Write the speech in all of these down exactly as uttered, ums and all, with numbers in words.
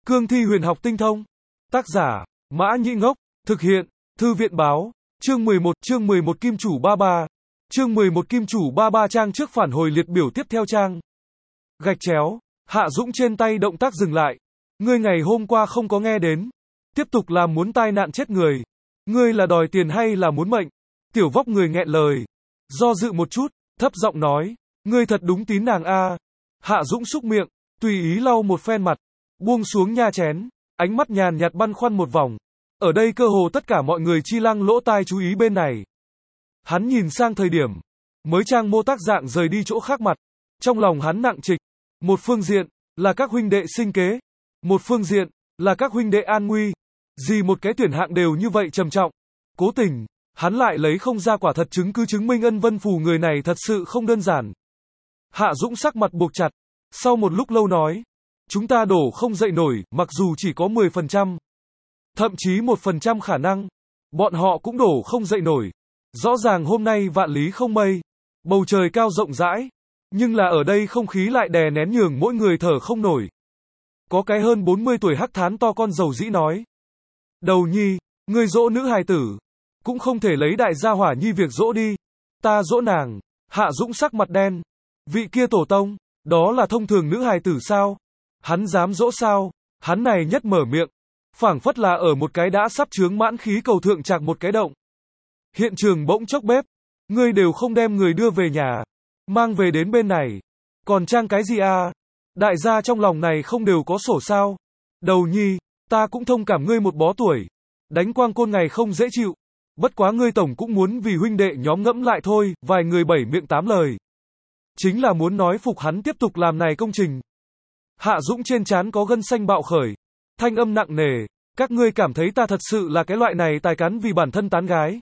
Cương thi huyền học tinh thông. Tác giả, Mã Nhĩ Ngốc. Thực hiện, Thư viện báo. Chương mười một, chương mười một Kim chủ ba ba. Chương mười một Kim chủ ba ba trang trước phản hồi liệt biểu tiếp theo trang. Gạch chéo, Hạ Dũng trên tay động tác dừng lại. Ngươi ngày hôm qua không có nghe đến. Tiếp tục làm muốn tai nạn chết người. Ngươi là đòi tiền hay là muốn mệnh? Tiểu vóc người nghẹn lời. Do dự một chút, thấp giọng nói. Ngươi thật đúng tín nàng a. Hạ Dũng xúc miệng, tùy ý lau một phen mặt. Buông xuống nha chén. Ánh mắt nhàn nhạt băn khoăn một vòng. Ở đây cơ hồ tất cả mọi người chi lăng lỗ tai chú ý bên này. Hắn nhìn sang thời điểm. Mới trang mô tác dạng rời đi chỗ khác mặt. Trong lòng hắn nặng trịch. Một phương diện, là các huynh đệ sinh kế. Một phương diện, là các huynh đệ an nguy. Gì một cái tuyển hạng đều như vậy trầm trọng. Cố tình, hắn lại lấy không ra quả thật chứng cứ chứng minh Ân Vân Phù người này thật sự không đơn giản. Hạ Dũng sắc mặt buộc chặt. Sau một lúc lâu nói. Chúng ta đổ không dậy nổi, mặc dù chỉ có mười phần trăm. Thậm chí một phần trăm khả năng. Bọn họ cũng đổ không dậy nổi. Rõ ràng hôm nay vạn lý không mây. Bầu trời cao rộng rãi. Nhưng là ở đây không khí lại đè nén nhường mỗi người thở không nổi. Có cái hơn bốn mươi tuổi hắc thán to con dầu dĩ nói. Đầu nhi, ngươi dỗ nữ hài tử. Cũng không thể lấy đại gia hỏa nhi việc dỗ đi. Ta dỗ nàng. Hạ Dũng sắc mặt đen. Vị kia tổ tông, đó là thông thường nữ hài tử sao? Hắn dám dỗ sao? Hắn này nhất mở miệng. Phảng phất là ở một cái đã sắp chướng mãn khí cầu thượng chạc một cái động. Hiện trường bỗng chốc bếp. Ngươi đều không đem người đưa về nhà. Mang về đến bên này. Còn trang cái gì à? Đại gia trong lòng này không đều có sổ sao? Đầu nhi, ta cũng thông cảm ngươi một bó tuổi. Đánh quang côn ngày không dễ chịu. Bất quá ngươi tổng cũng muốn vì huynh đệ nhóm ngẫm lại thôi, vài người bảy miệng tám lời. Chính là muốn nói phục hắn tiếp tục làm này công trình. Hạ Dũng trên trán có gân xanh bạo khởi. Thanh âm nặng nề. Các ngươi cảm thấy ta thật sự là cái loại này tài cán vì bản thân tán gái.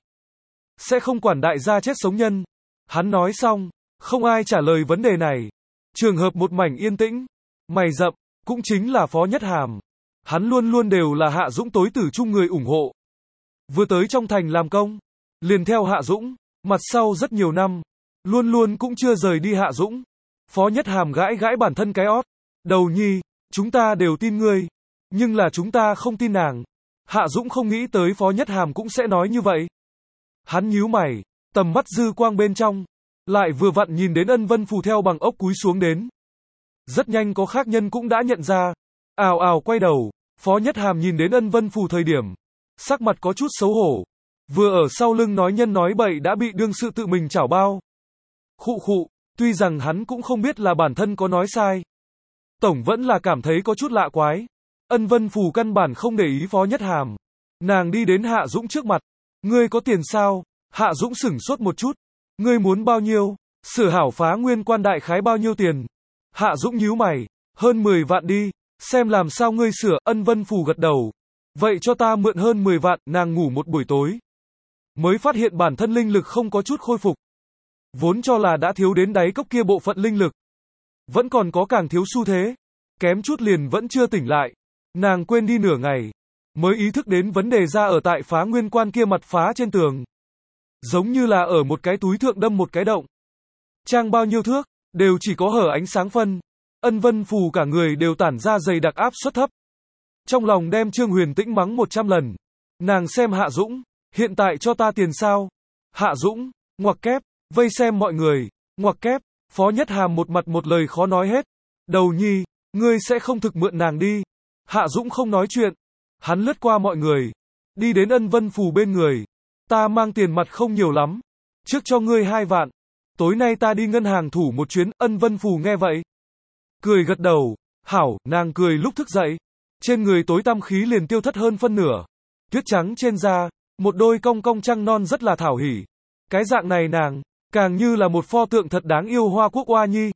Sẽ không quản đại gia chết sống nhân. Hắn nói xong. Không ai trả lời vấn đề này. Trường hợp một mảnh yên tĩnh. Mày rậm. Cũng chính là Phó Nhất Hàm. Hắn luôn luôn đều là Hạ Dũng tối tử chung người ủng hộ. Vừa tới trong thành làm công. Liền theo Hạ Dũng. Mặt sau rất nhiều năm. Luôn luôn cũng chưa rời đi Hạ Dũng. Phó Nhất Hàm gãi gãi bản thân cái ót. Đầu nhi, chúng ta đều tin ngươi. Nhưng là chúng ta không tin nàng. Hạ Dũng không nghĩ tới Phó Nhất Hàm cũng sẽ nói như vậy. Hắn nhíu mày. Tầm mắt dư quang bên trong. Lại vừa vặn nhìn đến Ân Vân Phù theo bằng ốc cúi xuống đến. Rất nhanh có khác nhân cũng đã nhận ra. Ào ào quay đầu. Phó Nhất Hàm nhìn đến Ân Vân Phù thời điểm. Sắc mặt có chút xấu hổ. Vừa ở sau lưng nói nhân nói bậy đã bị đương sự tự mình chảo bao. Khụ khụ, tuy rằng hắn cũng không biết là bản thân có nói sai. Tổng vẫn là cảm thấy có chút lạ quái. Ân Vân Phù căn bản không để ý Phó Nhất Hàm. Nàng đi đến Hạ Dũng trước mặt. Ngươi có tiền sao? Hạ Dũng sửng sốt một chút. Ngươi muốn bao nhiêu? Sửa hảo phá nguyên quan đại khái bao nhiêu tiền? Hạ Dũng nhíu mày. Hơn mười vạn đi. Xem làm sao ngươi sửa. Ân Vân Phù gật đầu. Vậy cho ta mượn hơn mười vạn. Nàng ngủ một buổi tối. Mới phát hiện bản thân linh lực không có chút khôi phục. Vốn cho là đã thiếu đến đáy cốc kia bộ phận linh lực. Vẫn còn có càng thiếu xu thế. Kém chút liền vẫn chưa tỉnh lại. Nàng quên đi nửa ngày. Mới ý thức đến vấn đề ra ở tại phá nguyên quan kia mặt phá trên tường. Giống như là ở một cái túi thượng đâm một cái động. Trang bao nhiêu thước, đều chỉ có hở ánh sáng phân. Ân Vân Phù cả người đều tản ra dày đặc áp suất thấp. Trong lòng đem Trương Huyền Tĩnh mắng một trăm lần. Nàng xem Hạ Dũng. Hiện tại cho ta tiền sao? Hạ Dũng, ngoặc kép, vây xem mọi người, ngoặc kép. Phó Nhất Hàm một mặt một lời khó nói hết. Đầu nhi, ngươi sẽ không thực mượn nàng đi. Hạ Dũng không nói chuyện. Hắn lướt qua mọi người. Đi đến Ân Vân Phù bên người. Ta mang tiền mặt không nhiều lắm. Trước cho ngươi hai vạn. Tối nay ta đi ngân hàng thủ một chuyến. Ân Vân Phù nghe vậy. Cười gật đầu. Hảo, nàng cười lúc thức dậy. Trên người tối tăm khí liền tiêu thất hơn phân nửa. Tuyết trắng trên da. Một đôi cong cong trăng non rất là thảo hỉ. Cái dạng này nàng. Càng như là một pho tượng thật đáng yêu hoa quốc oa nhi.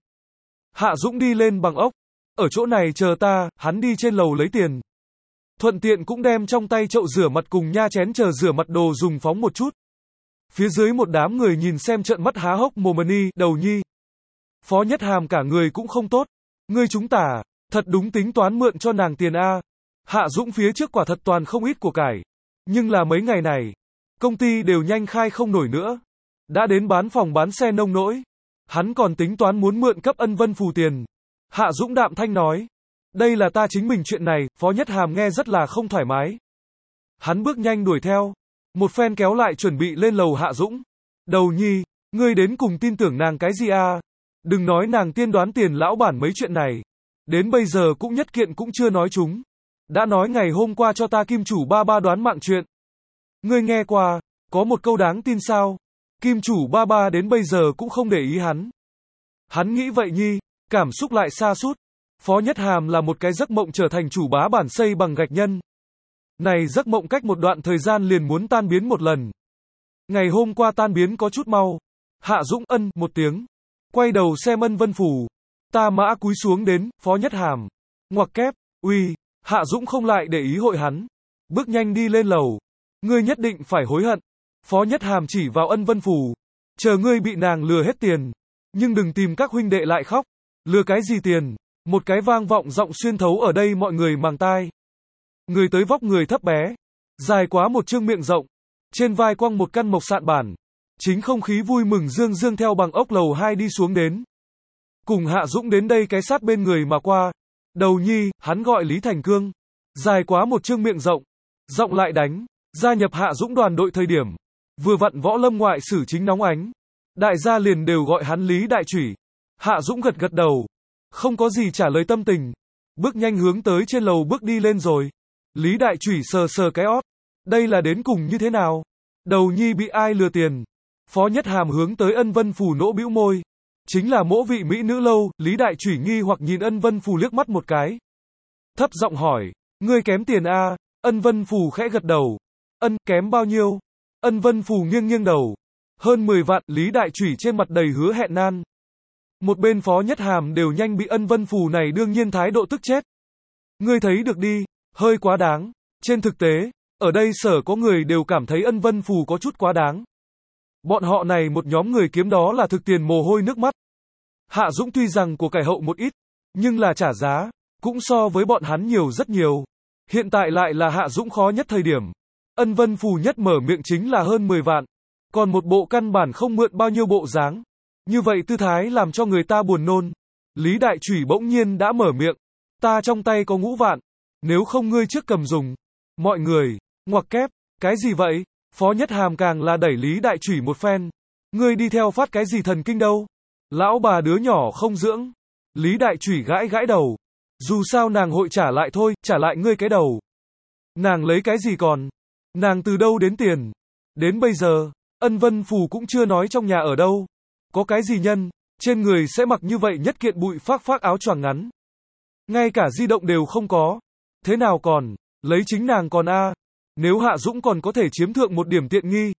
Hạ Dũng đi lên bằng ốc. Ở chỗ này chờ ta, hắn đi trên lầu lấy tiền. Thuận tiện cũng đem trong tay chậu rửa mặt cùng nha chén chờ rửa mặt đồ dùng phóng một chút. Phía dưới một đám người nhìn xem trợn mắt há hốc mồm ni, đầu nhi. Phó Nhất Hàm cả người cũng không tốt. Ngươi chúng ta, thật đúng tính toán mượn cho nàng tiền a. Hạ Dũng phía trước quả thật toàn không ít của cải. Nhưng là mấy ngày này, công ty đều nhanh khai không nổi nữa. Đã đến bán phòng bán xe nông nỗi. Hắn còn tính toán muốn mượn cấp Ân Vân Phù tiền. Hạ Dũng đạm thanh nói. Đây là ta chính mình chuyện này, Phó Nhất Hàm nghe rất là không thoải mái. Hắn bước nhanh đuổi theo. Một phen kéo lại chuẩn bị lên lầu Hạ Dũng. Đầu nhi, ngươi đến cùng tin tưởng nàng cái gì a? Đừng nói nàng tiên đoán tiền lão bản mấy chuyện này. Đến bây giờ cũng nhất kiện cũng chưa nói chúng. Đã nói ngày hôm qua cho ta kim chủ ba ba đoán mạng chuyện. Ngươi nghe qua, có một câu đáng tin sao? Kim chủ ba ba đến bây giờ cũng không để ý hắn. Hắn nghĩ vậy nhi, cảm xúc lại sa sút. Phó Nhất Hàm là một cái giấc mộng trở thành chủ bá bản xây bằng gạch nhân. Này giấc mộng cách một đoạn thời gian liền muốn tan biến một lần. Ngày hôm qua tan biến có chút mau. Hạ Dũng ân một tiếng. Quay đầu xem Ân Vân Phủ. Ta mã cúi xuống đến, Phó Nhất Hàm. Ngoặc kép, uy, Hạ Dũng không lại để ý hội hắn. Bước nhanh đi lên lầu. Ngươi nhất định phải hối hận. Phó Nhất Hàm chỉ vào Ân Vân Phủ. Chờ ngươi bị nàng lừa hết tiền. Nhưng đừng tìm các huynh đệ lại khóc. Lừa cái gì tiền? Một cái vang vọng giọng xuyên thấu ở đây mọi người màng tai. Người tới vóc người thấp bé. Dài quá một chương miệng rộng. Trên vai quăng một căn mộc sạn bản. Chính không khí vui mừng dương dương theo bằng ốc lầu hai đi xuống đến. Cùng Hạ Dũng đến đây cái sát bên người mà qua. Đầu nhi, hắn gọi Lý Thành Cương. Dài quá một chương miệng rộng. Giọng lại đánh. Gia nhập Hạ Dũng đoàn đội thời điểm. Vừa vặn võ lâm ngoại sử chính nóng ánh. Đại gia liền đều gọi hắn Lý Đại Chủy. Hạ Dũng gật gật đầu. Không có gì trả lời tâm tình. Bước nhanh hướng tới trên lầu bước đi lên rồi. Lý Đại Chủy sờ sờ cái ót. Đây là đến cùng như thế nào? Đầu nhi bị ai lừa tiền? Phó Nhất Hàm hướng tới Ân Vân Phủ nỗ bĩu môi. Chính là mỗ vị mỹ nữ lâu. Lý Đại Chủy nghi hoặc nhìn Ân Vân Phủ liếc mắt một cái. Thấp giọng hỏi. Ngươi kém tiền a? À? Ân Vân Phủ khẽ gật đầu. Ân, kém bao nhiêu? Ân Vân Phủ nghiêng nghiêng đầu. Hơn mười vạn. Lý Đại Chủy trên mặt đầy hứa hẹn nan. Một bên Phó Nhất Hàm đều nhanh bị Ân Vân Phủ này đương nhiên thái độ tức chết. Ngươi thấy được đi, hơi quá đáng. Trên thực tế, ở đây sở có người đều cảm thấy Ân Vân Phủ có chút quá đáng. Bọn họ này một nhóm người kiếm đó là thực tiền mồ hôi nước mắt. Hạ Dũng tuy rằng của cải hậu một ít, nhưng là trả giá, cũng so với bọn hắn nhiều rất nhiều. Hiện tại lại là Hạ Dũng khó nhất thời điểm. Ân Vân Phủ nhất mở miệng chính là hơn mười vạn. Còn một bộ căn bản không mượn bao nhiêu bộ dáng. Như vậy tư thái làm cho người ta buồn nôn. Lý Đại Chủy bỗng nhiên đã mở miệng. Ta trong tay có ngũ vạn. Nếu không ngươi trước cầm dùng. Mọi người, ngoặc kép, cái gì vậy? Phó Nhất Hàm càng là đẩy Lý Đại Chủy một phen. Ngươi đi theo phát cái gì thần kinh đâu? Lão bà đứa nhỏ không dưỡng. Lý Đại Chủy gãi gãi đầu. Dù sao nàng hội trả lại thôi, trả lại ngươi cái đầu. Nàng lấy cái gì còn? Nàng từ đâu đến tiền? Đến bây giờ, Ân Vân Phủ cũng chưa nói trong nhà ở đâu. Có cái gì nhân, trên người sẽ mặc như vậy nhất kiện bụi phác phác áo choàng ngắn. Ngay cả di động đều không có. Thế nào còn, lấy chính nàng còn a? Nếu Hạ Dũng còn có thể chiếm thượng một điểm tiện nghi.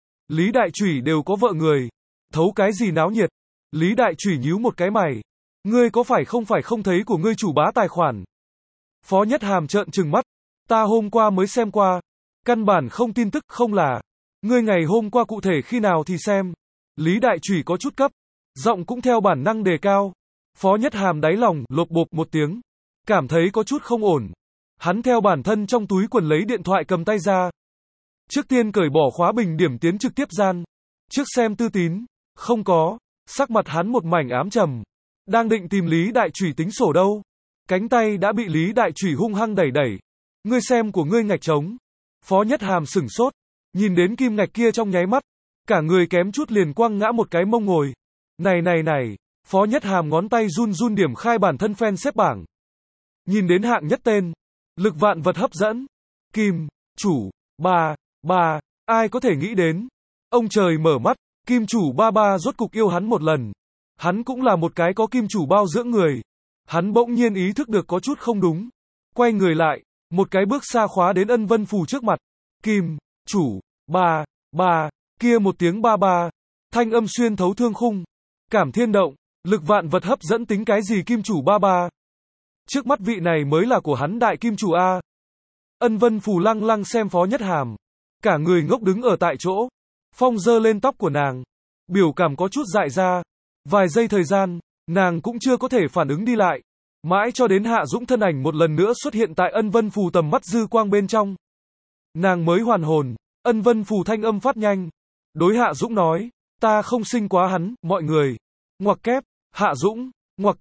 Lý Đại Chủy đều có vợ người. Thấu cái gì náo nhiệt. Lý Đại Chủy nhíu một cái mày. Ngươi có phải không phải không thấy của ngươi chủ bá tài khoản? Phó Nhất Hàm trợn trừng mắt. Ta hôm qua mới xem qua. Căn bản không tin tức không là. Ngươi ngày hôm qua cụ thể khi nào thì xem. Lý Đại Chủy có chút cấp. Giọng cũng theo bản năng đề cao. Phó Nhất Hàm đáy lòng lộp bộp một tiếng. Cảm thấy có chút không ổn. Hắn theo bản thân trong túi quần lấy điện thoại cầm tay ra. Trước tiên cởi bỏ khóa bình điểm tiến trực tiếp gian. Trước xem tư tín. Không có. Sắc mặt hắn một mảnh ám trầm. Đang định tìm Lý Đại Chủy tính sổ đâu. Cánh tay đã bị Lý Đại Chủy hung hăng đẩy đẩy. Ngươi xem của ngươi ngạch trống. Phó Nhất Hàm sửng sốt. Nhìn đến kim ngạch kia trong nháy mắt. Cả người kém chút liền quăng ngã một cái mông ngồi. Này này này. Phó Nhất Hàm ngón tay run run điểm khai bản thân fan xếp bảng. Nhìn đến hạng nhất tên. Lực vạn vật hấp dẫn. Kim, chủ, ba, ba. Ai có thể nghĩ đến. Ông trời mở mắt. Kim chủ ba ba rốt cục yêu hắn một lần. Hắn cũng là một cái có kim chủ bao dưỡng người. Hắn bỗng nhiên ý thức được có chút không đúng. Quay người lại. Một cái bước xa khóa đến Ân Vân Phủ trước mặt. Kim, chủ, ba, ba. Kia một tiếng ba ba. Thanh âm xuyên thấu thương khung. Cảm thiên động. Lực vạn vật hấp dẫn tính cái gì kim chủ ba ba. Trước mắt vị này mới là của hắn đại kim chủ A. Ân Vân Phủ lăng lăng xem Phó Nhất Hàm. Cả người ngốc đứng ở tại chỗ. Phong giơ lên tóc của nàng. Biểu cảm có chút dại ra. Vài giây thời gian, nàng cũng chưa có thể phản ứng đi lại. Mãi cho đến Hạ Dũng thân ảnh một lần nữa xuất hiện tại Ân Vân Phủ tầm mắt dư quang bên trong. Nàng mới hoàn hồn. Ân Vân Phủ thanh âm phát nhanh. Đối Hạ Dũng nói. Ta không sinh quá hắn, mọi người. Ngoặc kép. Hạ Dũng. Ngoặc kép.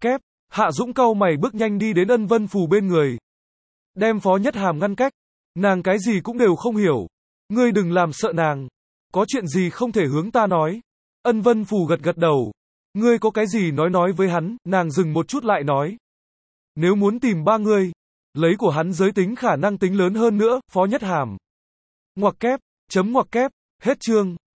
Hạ Dũng cau mày bước nhanh đi đến Ân Vân Phù bên người. Đem Phó Nhất Hàm ngăn cách. Nàng cái gì cũng đều không hiểu. Ngươi đừng làm sợ nàng. Có chuyện gì không thể hướng ta nói. Ân Vân Phù gật gật đầu. Ngươi có cái gì nói nói với hắn, nàng dừng một chút lại nói. Nếu muốn tìm ba ngươi, lấy của hắn giới tính khả năng tính lớn hơn nữa, Phó Nhất Hàm. Ngoặc kép, chấm ngoặc kép, hết chương.